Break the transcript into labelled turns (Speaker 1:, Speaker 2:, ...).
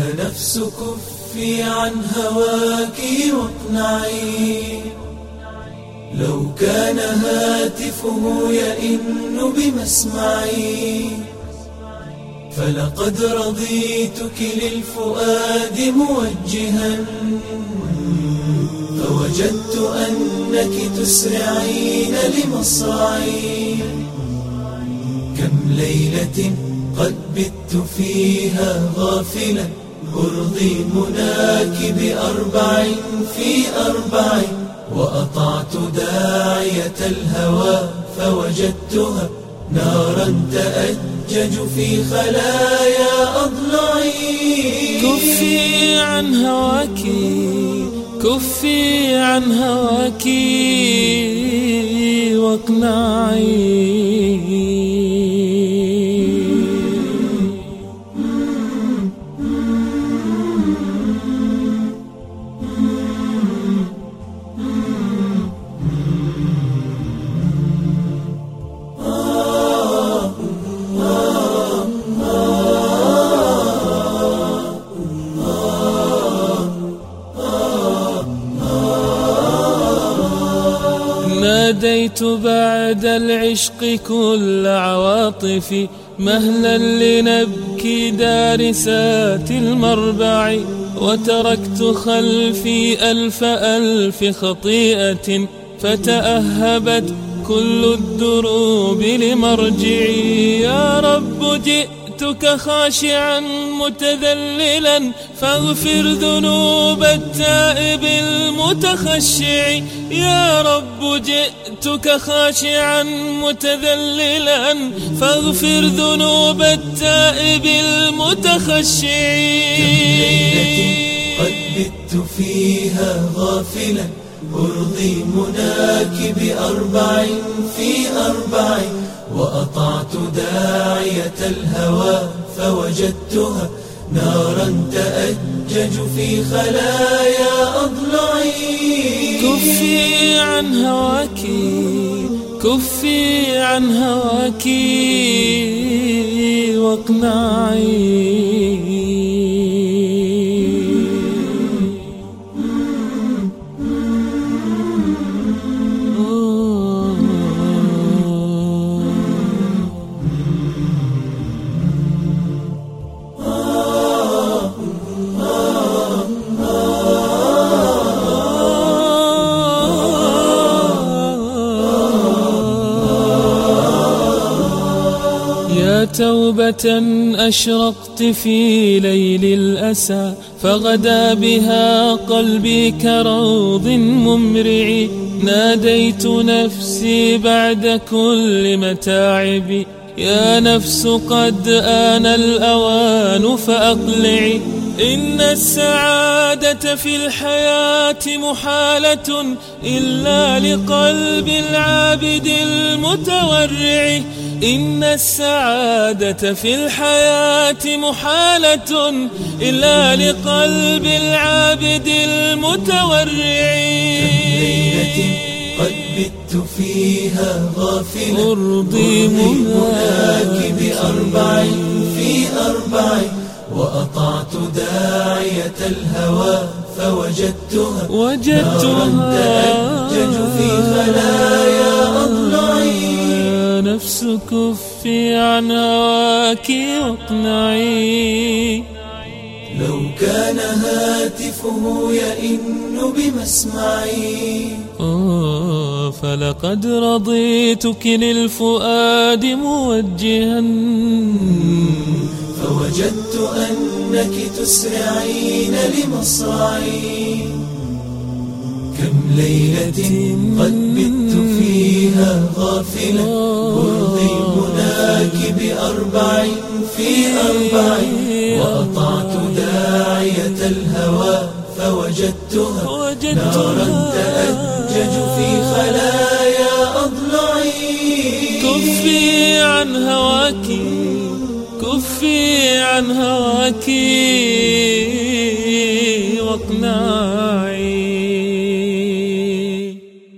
Speaker 1: يا نفس كفي عن هواك واقنعي، لو كان هاتفه يئن بمسمعي، فلقد رضيتك للفؤاد موجها، فوجدت أنك تسرعين لمصرعي. كم ليلة قد بت فيها غافلا أرضي مناك بأربع في أربع، وأطعت داعية الهوى فوجدتها نارا تأجج في خلايا أضلعي.
Speaker 2: كفي عن هواك، كفي عن هواك واقنعي. ناديت بعد العشق كل عواطفي، مهلا لنبكي دارسات المربع، وتركت خلفي ألف ألف خطيئة، فتأهبت كل الدروب لمرجعي. يا رب جئتك خاشعا متذللا، فاغفر ذنوب التائب المتخشع. يا رب جئتك خاشعا متذللا، فاغفر ذنوب التائب المتخشع.
Speaker 1: كم ليلة قد بت فيها غافلا أرضي مناك بأربع في أربع، وأطعت داعية الهوى فوجدتها نارا تأجج في خلايا أضلعي.
Speaker 2: كفي عن هواك، كفي عن هواك واقنعي. توبة أشرقت في ليل الأسى، فغدا بها قلبي كروض ممرع. ناديت نفسي بعد كل متاعبي، يا نفس قد آن الأوان فأقلعي. إن السعادة في الحياة محالة إلا لقلب العابد المتورع. إن السعادة في الحياة محالة إلا لقلب العابد المتورع.
Speaker 1: كم ليلة قد بت فيها غافلا
Speaker 2: أرضي
Speaker 1: مناك بأربع في أربع، وأطعت داعية الهوى فوجدتها نارا تأجج في خلايا أضلعي.
Speaker 2: يا نفس كفي عن هواك واقنعي،
Speaker 1: لو كان هاتفه يئن بمسمعي،
Speaker 2: فلقد رضيتك للفؤاد موجها،
Speaker 1: فوجدت أنك تسرعين لمصرعي. كم ليلة قد بت فيها غافلا أرضي مناك بأربع في أربع، وأطعت داعية الهوى فوجدتها نارا تأجج في خلايا أضلعي.
Speaker 2: كفي عن هواك، كفي عن هواك واقنعي.